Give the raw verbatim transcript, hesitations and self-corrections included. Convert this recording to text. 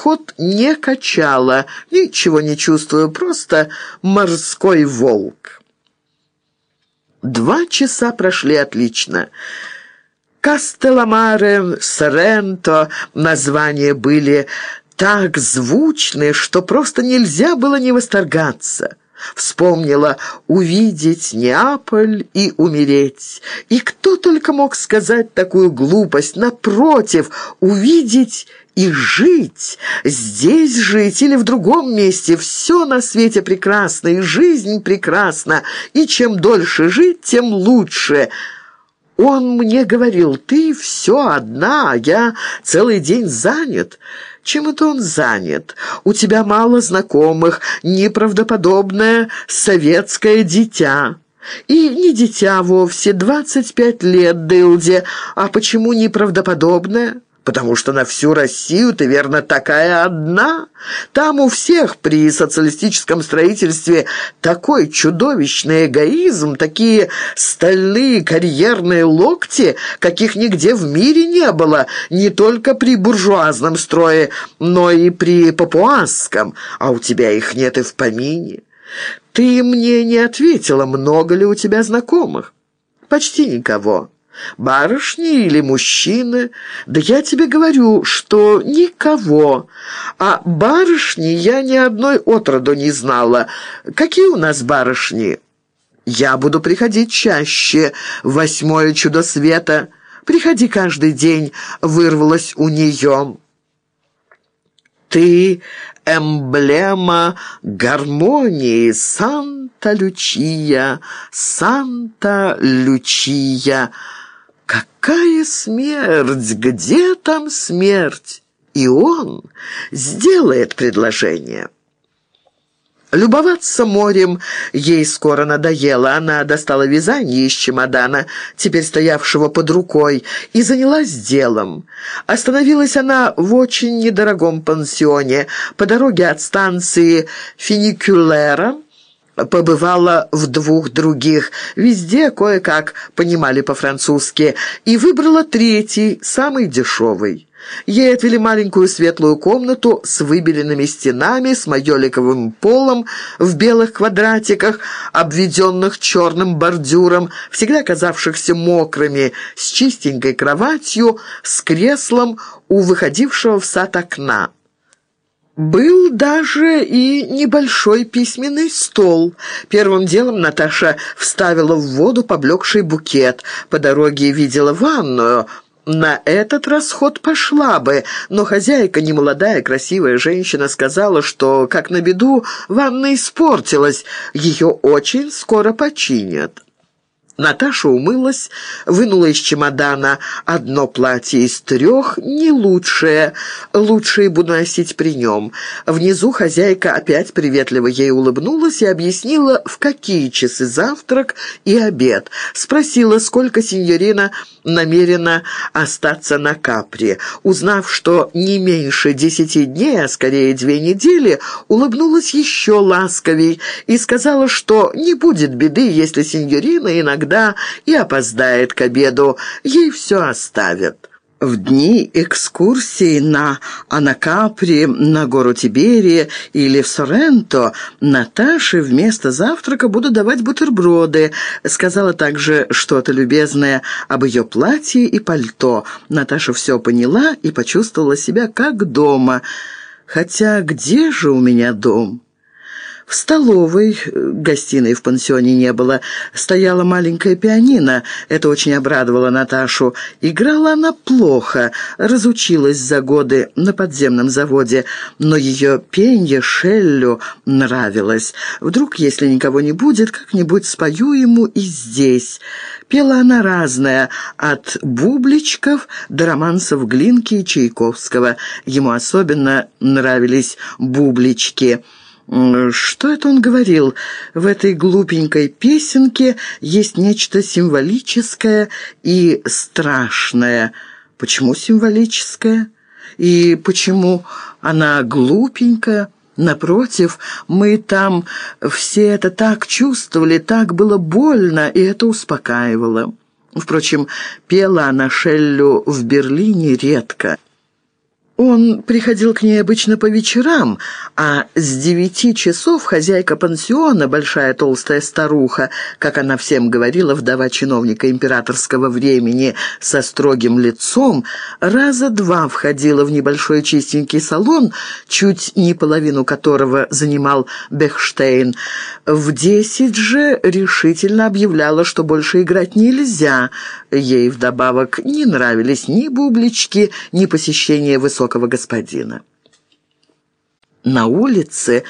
пароход не качало, ничего не чувствую, просто морской волк. Два часа прошли отлично. Кастелламаре, Соренто названия были так звучны, что просто нельзя было не восторгаться. Вспомнила увидеть Неаполь и умереть. И кто только мог сказать такую глупость? Напротив, увидеть и жить. Здесь жить или в другом месте. Все на свете прекрасно, и жизнь прекрасна. И чем дольше жить, тем лучше. Он мне говорил: ты все одна, а я целый день занят. Чем это он занят? У тебя мало знакомых, неправдоподобное советское дитя. И не дитя вовсе, двадцать пять лет, Дылде. А почему неправдоподобное? Потому что на всю Россию ты, верно, такая одна. Там у всех при социалистическом строительстве такой чудовищный эгоизм, такие стальные карьерные локти, каких нигде в мире не было, не только при буржуазном строе, но и при папуасском, а у тебя их нет и в помине. Ты мне не ответила, много ли у тебя знакомых? Почти никого. Барышни или мужчины? Да я тебе говорю, что никого. А барышни я ни одной отроду не знала. Какие у нас барышни? Я буду приходить чаще. Восьмое чудо света. Приходи каждый день, вырвалась у нее. Ты эмблема гармонии, Санта-Лючия, Санта-Лючия. Какая смерть? Где там смерть? И он сделает предложение. Любоваться морем ей скоро надоело. Она достала вязание из чемодана, теперь стоявшего под рукой, и занялась делом. Остановилась она в очень недорогом пансионе. По дороге от станции Фуникулера побывала в двух других. Везде кое-как понимали по-французски. И выбрала третий, самый дешевый. Ей отвели маленькую светлую комнату с выбеленными стенами, с майоликовым полом в белых квадратиках, обведенных черным бордюром, всегда казавшихся мокрыми, с чистенькой кроватью, с креслом у выходившего в сад окна. Был даже и небольшой письменный стол. Первым делом Наташа вставила в воду поблекший букет. По дороге видела ванную. На этот расход пошла бы, но хозяйка, немолодая, красивая женщина, сказала, что, как на беду, ванна испортилась, ее очень скоро починят. Наташа умылась, вынула из чемодана одно платье из трех, не лучшее, лучшее буду носить при нем. Внизу хозяйка опять приветливо ей улыбнулась и объяснила, в какие часы завтрак и обед. Спросила, сколько синьорина намерена остаться на Капри. Uзнав, что не меньше десяти дней, а скорее две недели, улыбнулась еще ласковей и сказала, что не будет беды, если синьорина иногда и опоздает к обеду, ей все оставят. В дни экскурсии на Анакапри, на гору Тиберия или в Соренто Наташе вместо завтрака буду давать бутерброды. Сказала также что-то любезное об ее платье и пальто. Наташа все поняла и почувствовала себя как дома. Хотя где же у меня дом? В столовой, гостиной в пансионе не было, стояла маленькая пианино. Это очень обрадовало Наташу. Играла она плохо, разучилась за годы на подземном заводе, но ее пенье Шеллю нравилось. Вдруг, если никого не будет, как-нибудь спою ему и здесь. Пела она разная, от бубличков до романсов Глинки и Чайковского. Ему особенно нравились бублички. Что это он говорил? В этой глупенькой песенке есть нечто символическое и страшное. Почему символическое? И почему она глупенькая? Напротив, мы там все это так чувствовали, так было больно, и это успокаивало. Впрочем, пела она Шеллю в Берлине редко. Он приходил к ней обычно по вечерам, а с девяти часов хозяйка пансиона, большая толстая старуха, как она всем говорила, вдова чиновника императорского времени, со строгим лицом, раза два входила в небольшой чистенький салон, чуть не половину которого занимал Бехштейн. В десять же решительно объявляла, что больше играть нельзя. Ей вдобавок не нравились ни бублички, ни посещение высокого господина. На улице